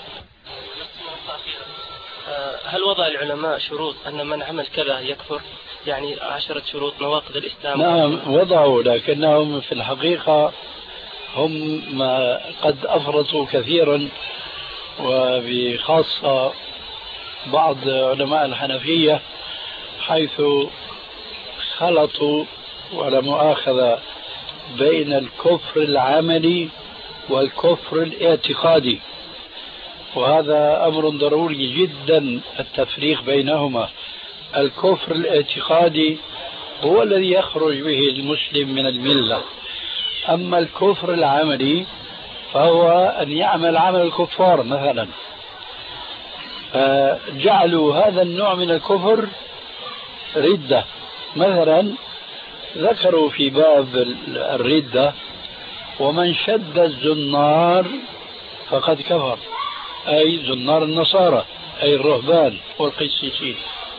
هل وضع العلماء شروط أن من عمل كذا يكفر؟ يعني عشرة شروط نواقض الإسلام. نعم وضعوا، لكنهم في الحقيقة هم ما قد أفرطوا كثيرا، وبخاصة بعض علماء الحنفية حيث خلطوا ولا مؤاخذة بين الكفر العملي والكفر الاعتقادي، وهذا أمر ضروري جدا التفريق بينهما. الكفر الاعتقادي هو الذي يخرج به المسلم من الملة، أما الكفر العملي فهو أن يعمل عمل الكفار مثلا، فجعلوا هذا النوع من الكفر ردة. مثلا ذكروا في باب الردة ومن شد الزنار فقد كفر، أي زنار النصارى أي الرهبان والقسيسين.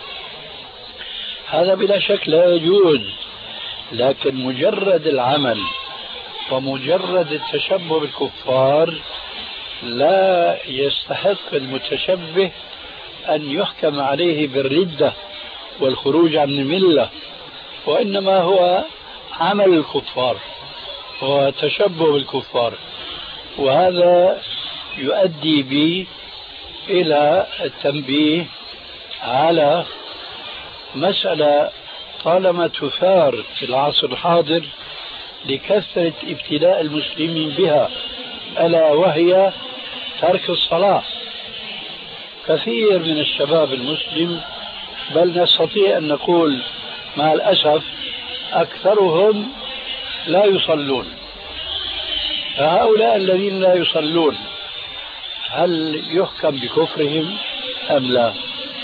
هذا بلا شك لا يجوز، لكن مجرد العمل ومجرد التشبه بالكفار لا يستحق المتشبه أن يحكم عليه بالردة والخروج عن الملة، وإنما هو عمل الكفار وتشبه بالكفار. وهذا يؤدي بي إلى التنبيه على مسألة طالما تثار في العصر الحاضر لكثرة ابتلاء المسلمين بها، ألا وهي ترك الصلاة. كثير من الشباب المسلم، بل نستطيع أن نقول مع الأسف أكثرهم لا يصلون. فهؤلاء الذين لا يصلون هل يحكم بكفرهم أم لا؟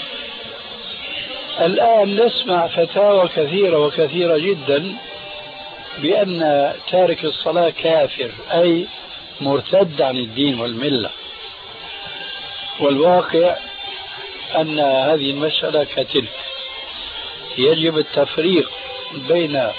الآن نسمع فتاوى كثيرة وكثيرة جدا بأن تارك الصلاة كافر، أي مرتد عن الدين والملة. والواقع أن هذه المسألة كتلك، يجب التفريق بين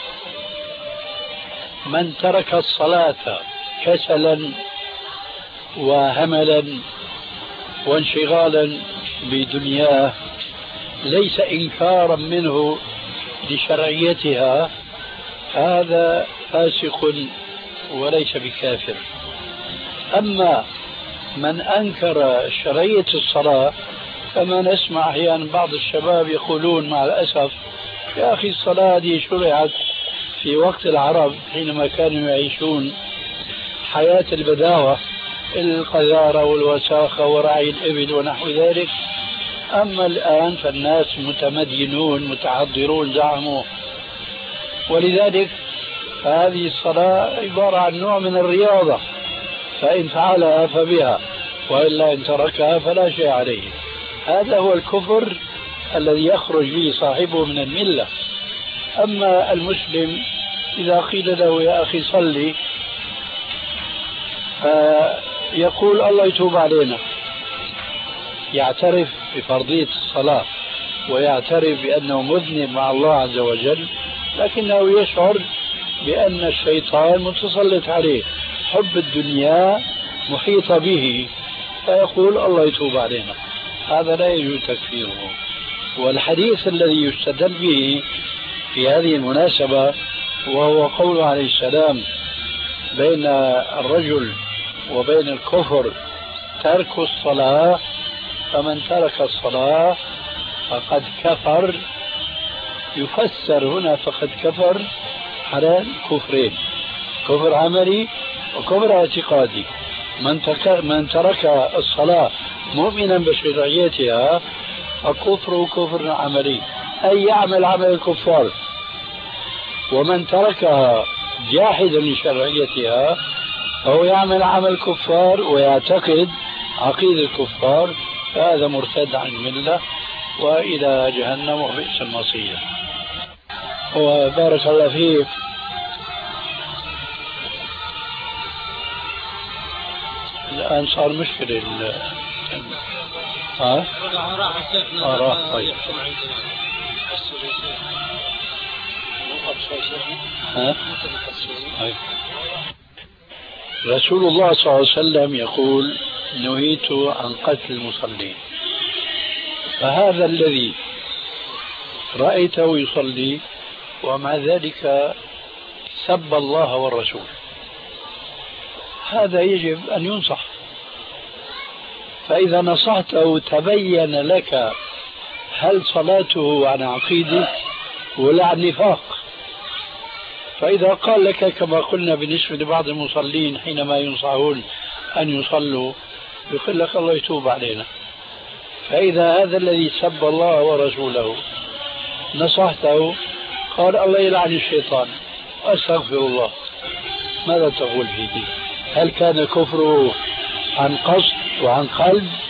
من ترك الصلاة كسلا وهملا وانشغالا بدنياه ليس إنكارا منه لشرعيتها، هذا فاسق وليس بكافر. أما من أنكر شرعية الصلاة كما نسمع أحيانا بعض الشباب يقولون مع الأسف يا أخي الصلاة دي شرعت في وقت العرب حينما كانوا يعيشون حياة البداوة، القذارة والوساخة ورعي الإبل ونحو ذلك. أما الآن فالناس متمدينون متحضرون زعموا، ولذلك هذه الصلاة عبارة عن نوع من الرياضة، فإن فعلها فبها وإلا إن تركها فلا شيء عليه. هذا هو الكفر الذي يخرج به صاحبه من الملة. أما المسلم إذا قيل له يا أخي صلي يقول الله يتوب علينا، يعترف بفرضية الصلاة ويعترف بأنه مذنب مع الله عز وجل، لكنه يشعر بأن الشيطان متسلط عليه، حب الدنيا محيط به، فيقول الله يتوب علينا. هذا لا يجوز تكفيره. والحديث الذي يستدل به في هذه المناسبة وهو قوله عليه السلام بين الرجل وبين الكفر ترك الصلاة، فمن ترك الصلاة فقد كفر، يفسر هنا فقد كفر على كفرين، كفر عملي وكفر اعتقادي. من, من ترك الصلاة مؤمنا بشرعيتها فكفره كفر عملي، أي يعمل عمل الكفار. ومن تركها جاحدا لشرعيتها فهو يعمل عمل الكفار ويعتقد عقيدة الكفار، فهذا مرتد عن الملة وإلى جهنم وبئس المصير. وبارك الله فيك. الآن صار مشكلة ال ها؟ آه راح. طيب ها؟ طيب. رسول الله صلى الله عليه وسلم يقول نهيت عن قتل المصلين، فهذا الذي رأيته يصلي ومع ذلك سب الله والرسول، هذا يجب أن ينصح. فإذا نصحته تبين لك هل صلاته عن عقيدة ولا عن نفاق. فإذا قال لك كما قلنا بالنسبة لبعض المصلين حينما ينصحون أن يصلوا يقول لك الله يتوب علينا، فإذا هذا الذي سب الله ورسوله نصحته قال الله يلعن الشيطان، أستغفر الله، ماذا تقول في دي؟ هل كان كفره عن قصد وعن قلب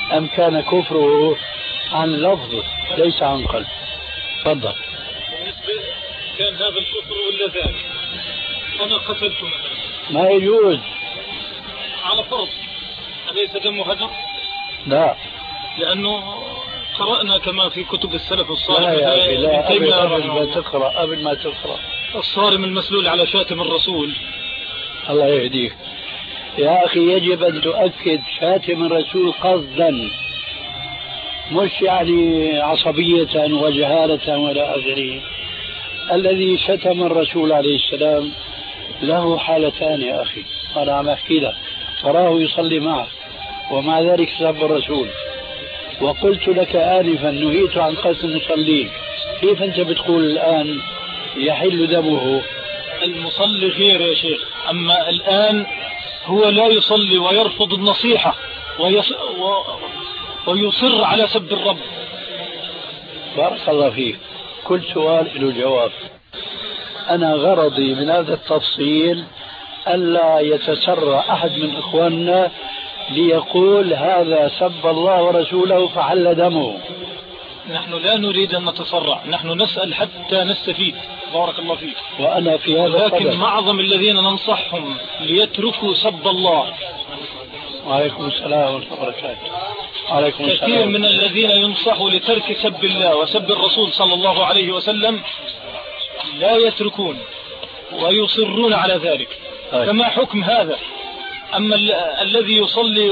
أم كان كفره عن لفظ ليس عن قلب؟ تفضل. بالنسبة كان هذا الكفر ولا ذاك، أنا قتلته مثلا ما يجوز. على فرض أليس دم هدر؟ لا، لأنه قرأنا كما في كتب السلف لا الصالح يا أخي لا، قبل, قبل ما الله. تقرأ قبل ما تقرأ الصارم المسلول على شاتم الرسول. الله يهديك يا أخي، يجب أن تؤكد شاتم الرسول قصدا، مش يعني عصبية وجهالة ولا آخره. الذي شتم الرسول عليه السلام له حالتان يا أخي، أنا عم أحكي لك، تراه يصلي معه ومع ذلك سب الرسول، وقلت لك آنفا نهيت عن قتل المصلين، كيف أنت بتقول الآن يحل دمه؟ المصلي غير يا شيخ، أما الآن هو لا يصلي ويرفض النصيحة ويص... و... ويصر على سب الرب. بارك الله فيك، كل سؤال له جواب. أنا غرضي من هذا التفصيل ألا يتسرع أحد من إخواننا ليقول هذا سب الله ورسوله فحل دمه. نحن لا نريد أن نتسرع، نحن نسأل حتى نستفيد. بارك الله فيك. وأنا في هذا لكن القدر. معظم الذين ننصحهم ليتركوا سب الله. وعليكم السلام ورحمة الله وبركاته. عليكم السلام. كثير من الذين ينصحوا لترك سب الله وسب الرسول صلى الله عليه وسلم لا يتركون ويصرون على ذلك. أي. فما حكم هذا؟ أما ال الذي يصلي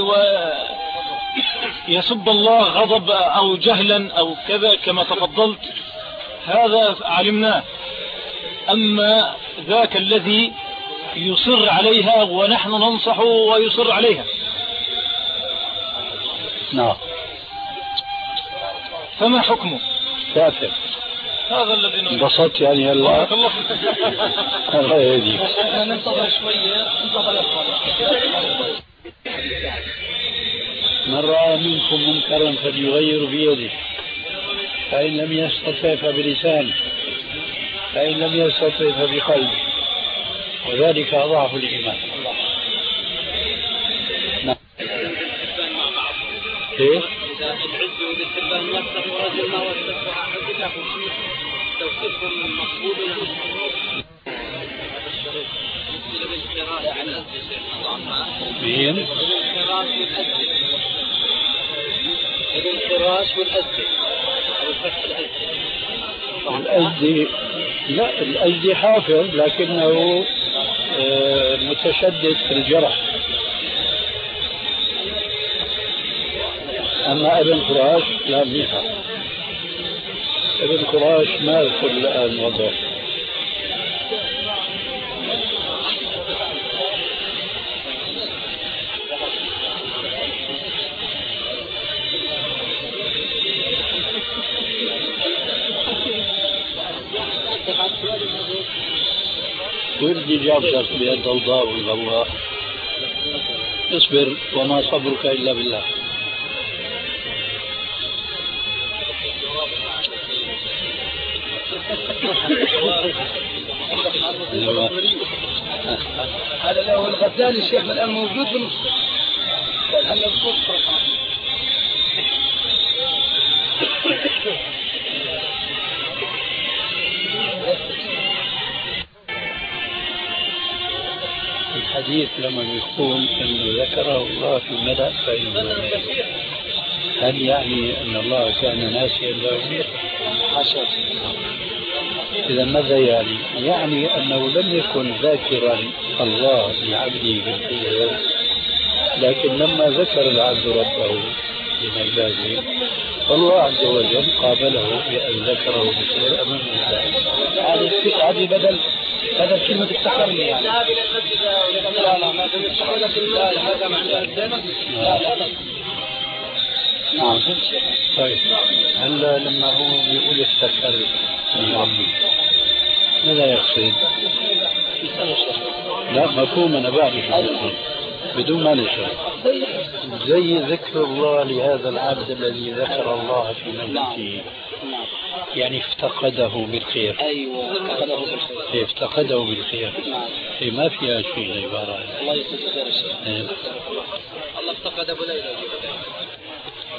ويسب الله غضب أو جهلا أو كذا كما تفضلت، هذا علمناه. أما ذاك الذي يصر عليها ونحن ننصحه ويصر عليها، نعم، فما حكمه؟ كافر. هذا الذي نريد. انبسطت يعني هلا؟ بارك الله فيك. الله يهديك. ننتظر شوية. من رأى منكم منكرا فليغير بيده، فإن لم يستطع فبلسانه، فإن لم يستطع فبقلبه، وذلك أضعف الإيمان. نعم. إيه؟ إذا العز والحبان وصف ورجل ما وصف أحد له توصيفهم مقبول مين؟ الانحراش والأزدي أو الفتح الأزدي. الأزدي لا، الأزدي حافظ لكنه آه متشدد في الجرح. أما ابن قراش لا منيحة. ابن قراش ما يذكر الآن وضعه. ولدي جابتك بيد الضوضاء والغواء. اصبر وما صبرك إلا بالله. هذا لو الغزالي الشيخ الآن موجود بنص هلا بصوت. الحديث لما يقول أنه ذكره الله في الملأ فإنه هل يعني أن الله كان ناسيا له؟ حاشا. إذا ماذا يعني؟ يعني أنه لم يكن ذاكرا الله لعبده بالخير، لكن لما ذكر العبد ربه من عباده فالله عز وجل قابله بأن ذكره بالخير أمام الناس. هذه بدل بدل كلمة افتكرني يعني. لا لا ما هذا معناه. نعم. طيب هلا لما هو بيقول افتكر ربي ماذا يقصد؟ لا مفهوم، أنا بعرف بدون ما نشرح. زي ذكر الله لهذا العبد الذي ذكر الله في مجلسه، يعني افتقده بالخير. ايوه افتقده بالخير. افتقده بالخير. هي ما فيها شيء العبارة. الله يجزيك خير الشيخ. الله افتقد ابو ليلى.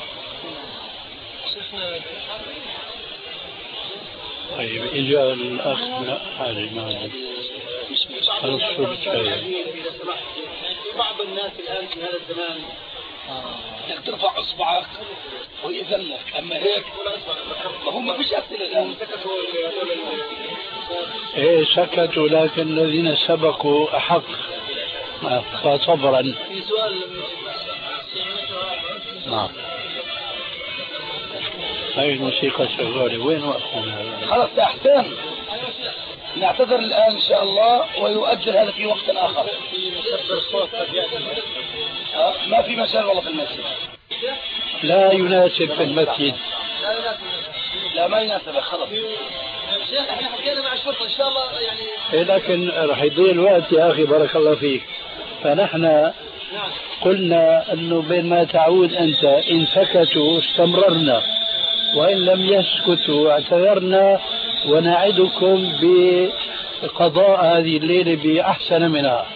طيب إجا الأخ لا هذه ما عندك خلص شوية. في بعض الناس الآن في هذا الزمان انك ترفع اصبعك ويذلك، اما هيك ما هم ما فيش اسئله الان. ايه سكتوا، لكن الذين سبقوا احق فصبرا. في سؤال. نعم. هاي الموسيقى شغاله، وين وقفنا؟ خلاص يا حسين نعتذر الان ان شاء الله ويؤجل هذا في وقت اخر. ما في مجال والله في المسجد. لا يناسب في المسجد. لا ما يناسب خلص. شيخ احنا حكينا مع الشرطه ان شاء الله يعني. إيه لكن راح يضيع الوقت يا اخي بارك الله فيك. فنحن قلنا انه بين ما تعود انت ان سكتوا استمررنا وان لم يسكتوا اعتذرنا ونعدكم بقضاء هذه الليله باحسن منها.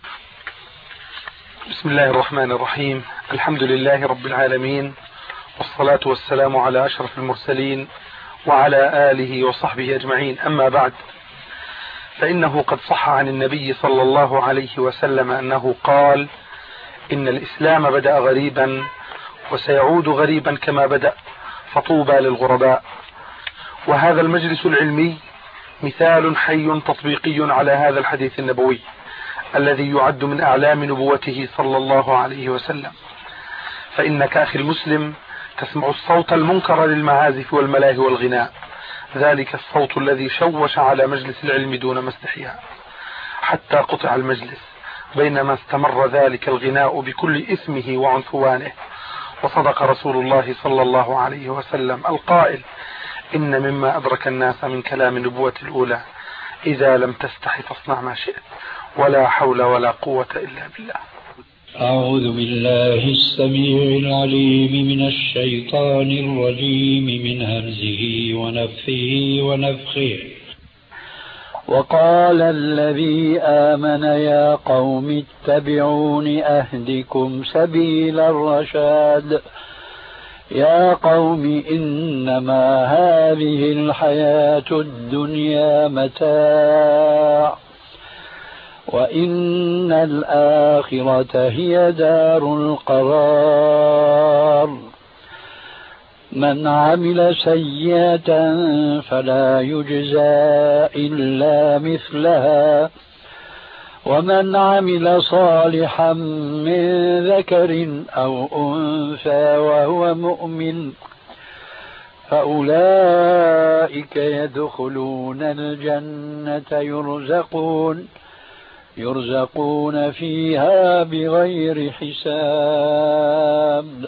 بسم الله الرحمن الرحيم. الحمد لله رب العالمين، والصلاة والسلام على أشرف المرسلين وعلى آله وصحبه أجمعين. أما بعد، فإنه قد صح عن النبي صلى الله عليه وسلم أنه قال: إن الإسلام بدأ غريبا وسيعود غريبا كما بدأ، فطوبى للغرباء. وهذا المجلس العلمي مثال حي تطبيقي على هذا الحديث النبوي الذي يعد من أعلام نبوته صلى الله عليه وسلم. فإنك أخي المسلم تسمع الصوت المنكر للمعازف والملاهي والغناء، ذلك الصوت الذي شوش على مجلس العلم دون ما استحياء حتى قطع المجلس، بينما استمر ذلك الغناء بكل إثمه وعنفوانه. وصدق رسول الله صلى الله عليه وسلم القائل: إن مما أدرك الناس من كلام النبوة الأولى: إذا لم تستحي فاصنع ما شئت، ولا حول ولا قوة إلا بالله. أعوذ بالله السميع العليم من الشيطان الرجيم من همزه ونفثه ونفخه. وقال الذي آمن يا قوم اتبعون أهدكم سبيل الرشاد. يا قوم إنما هذه الحياة الدنيا متاع وإن الآخرة هي دار القرار. من عمل سيئة فلا يجزى إلا مثلها ومن عمل صالحا من ذكر أو أنثى وهو مؤمن فأولئك يدخلون الجنة يرزقون يرزقون فيها بغير حساب.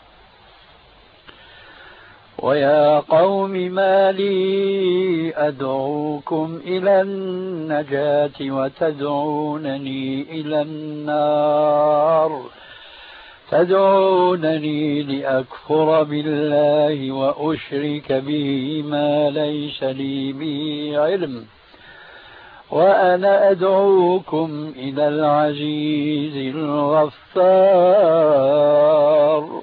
ويا قوم ما لي أدعوكم إلى النجاة وتدعونني إلى النار تدعونني لأكفر بالله وأشرك به ما ليس لي به علم وأنا أدعوكم إلى العزيز الغفار.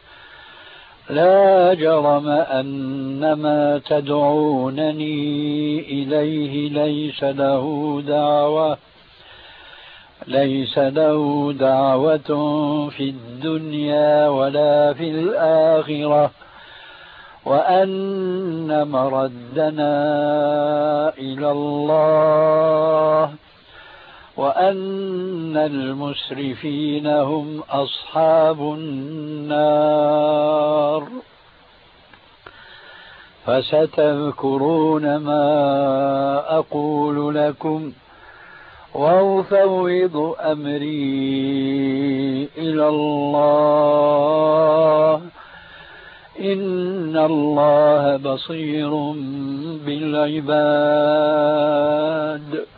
لا جرم أن ما تدعونني إليه ليس له دعوة ليس له دعوة في الدنيا ولا في الآخرة وأن مردنا إلى الله وأن المسرفين هم أصحاب النار. فستذكرون ما أقول لكم وأفوض أمري إلى الله إن الله بصير بالعباد.